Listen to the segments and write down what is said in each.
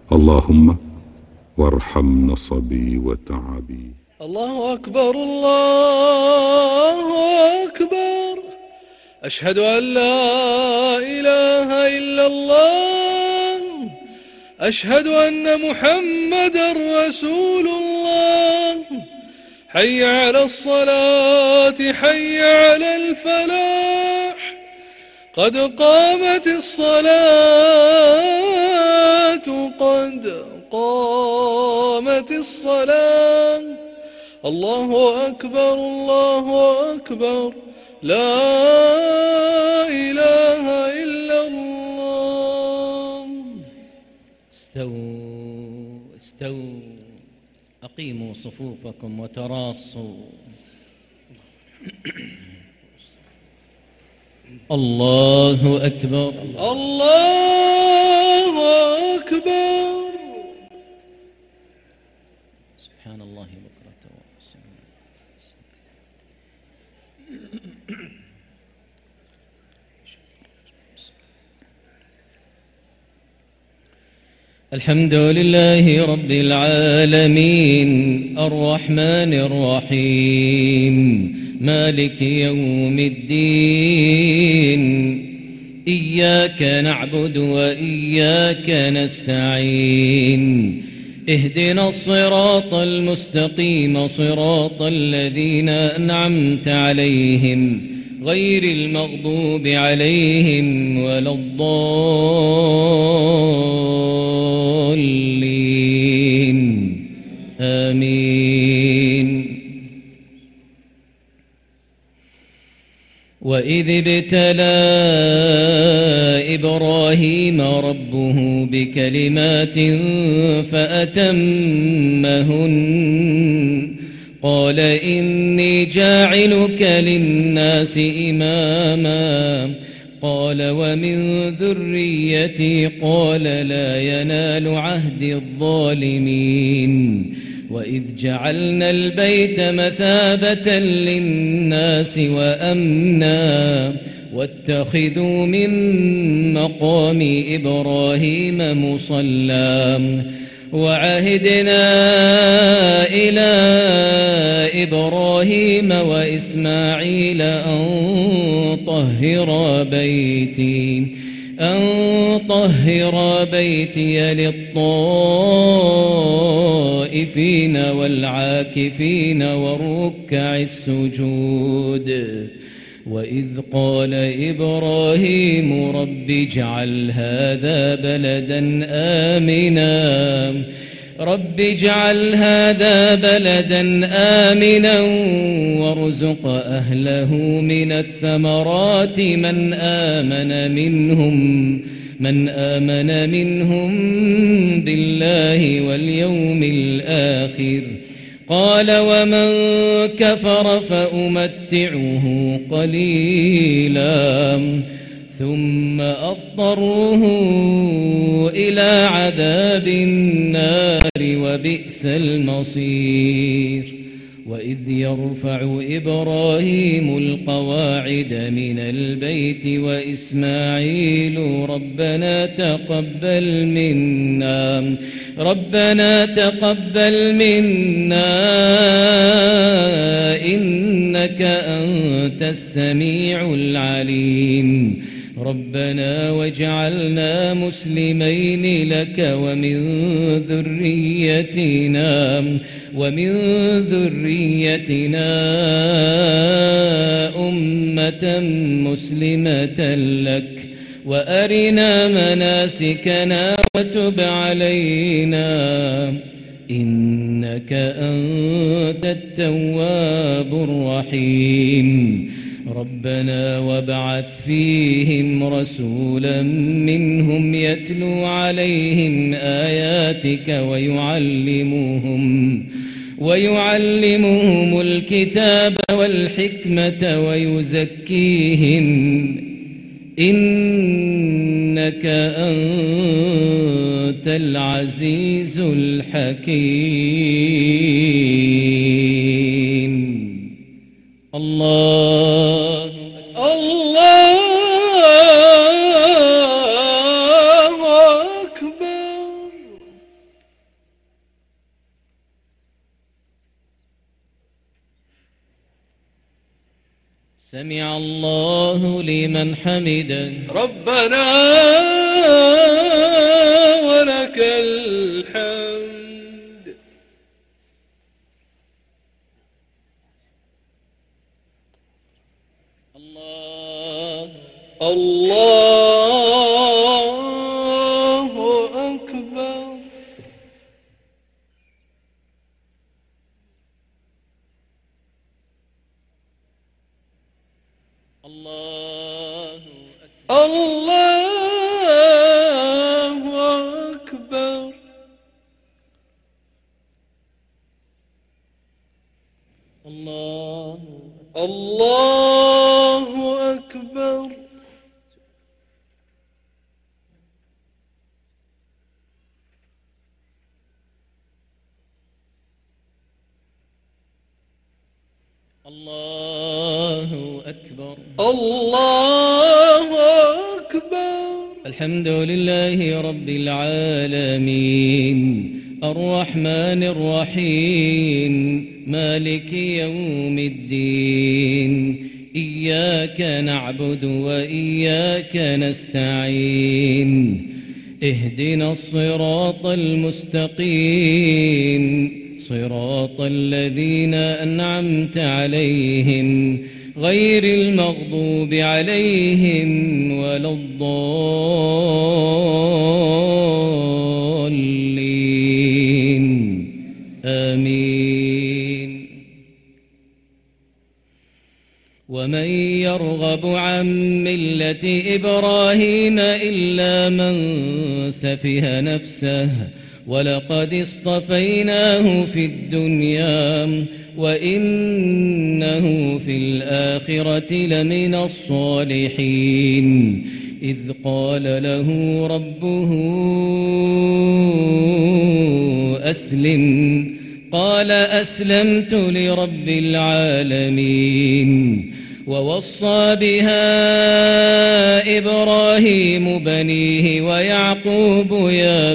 اللهم وارحم نصبي وتعبي. الله أكبر الله أكبر، أشهد أن لا إله إلا الله، أشهد أن محمدا رسول الله. حي على الصلاة حي على الفلاح، قد قامت الصلاة قد قامت الصلاة. الله أكبر الله أكبر، لا إله إلا الله. استووا استووا، أقيموا صفوفكم وتراصوا. الله أكبر الله أكبر. سبحان الله بكرة وأصيلا. الحمد لله رب العالمين، الرحمن الرحيم، مالك يوم الدين. إياك نعبد وإياك نستعين، اهدنا الصراط المستقيم، صراط الذين أنعمت عليهم غير المغضوب عليهم ولا الضالين، آمين. وإذ ابتلى إبراهيم ربه بكلمات فأتمهن، قال إني جاعلك للناس إماما، قال ومن ذريتي، قال لا ينال عهد الظالمين. وإذ جعلنا البيت مثابة للناس وأمنا، واتخذوا من مقام إبراهيم مصلى، وعهدنا إلى إبراهيم وإسماعيل أن طهر بيتي للطائفين والعاكفين والركع السجود. وإذ قال إبراهيم رب اجعل هذا بلدا آمنا وارزق أهله من الثمرات من آمن منهم بالله واليوم الآخر. قال ومن كفر فأمتعه قليلا ثم أضطره إلى عذاب النار وبئس المصير. وإذ يرفع إبراهيم القواعد من البيت وإسماعيل ربنا تقبل منا إنك أنت السميع العليم. ربنا واجعلنا مسلمين لك ومن ذريتنا أمة مسلمة لك وأرنا مناسكنا وتب علينا إنك أنت التواب الرحيم. ربنا وابعث فيهم رسولا منهم يتلو عليهم آياتك ويعلمهم الكتاب والحكمة ويزكيهم إنك أنت العزيز الحكيم. الله أكبر. سمع الله لمن حمده. ربنا ولك الحمد. الله الله أكبر. الله الله أكبر. الله الله أكبر. الله أكبر. الله أكبر. الحمد لله رب العالمين الرحمن الرحيم مالك يوم الدين إياك نعبد وإياك نستعين اهدنا الصراط المستقيم صراط الذين أنعمت عليهم غير المغضوب عليهم ولا الضالين آمين. ومن يرغب عن ملة إبراهيم إلا من سفه نفسه ولقد اصطفيناه في الدنيا وإنه في الآخرة لمن الصالحين إذ قال له ربه أسلم قال أسلمت لرب العالمين. ووصى بها إبراهيم بنيه ويعقوب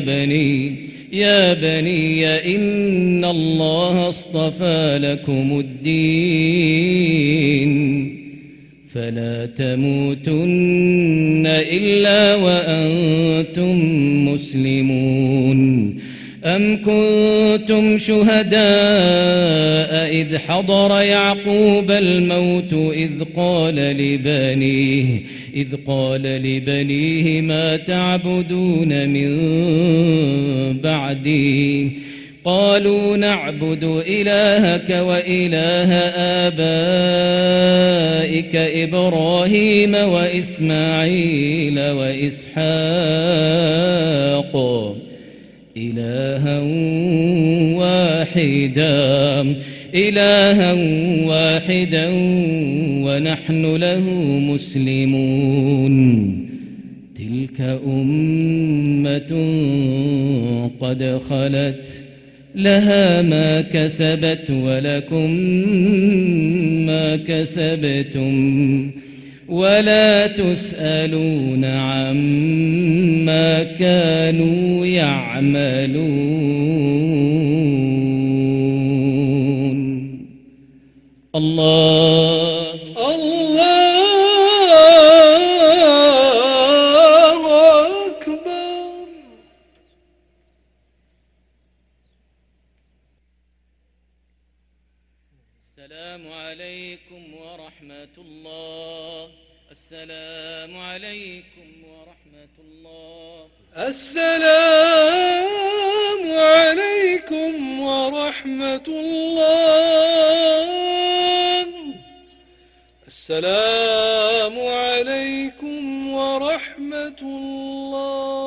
يا بني إن الله اصطفى لكم الدين فلا تموتن إلا وأنتم مسلمون. أم كنتم شهداء إذ حضر يعقوب الموت إذ قال لبنيه ما تعبدون من بعدي قالوا نعبد إلهك وإله آبائك إبراهيم وإسماعيل وإسحاق إلها واحدا ونحن له مسلمون. تلك أمة قد خلت لها ما كسبت ولكم ما كسبتم ولا تسألون عما كانوا يعملون. الله أكبر. السلام عليكم ورحمة الله. السلام عليكم ورحمة الله. السلام عليكم ورحمة الله. السلام عليكم ورحمة الله.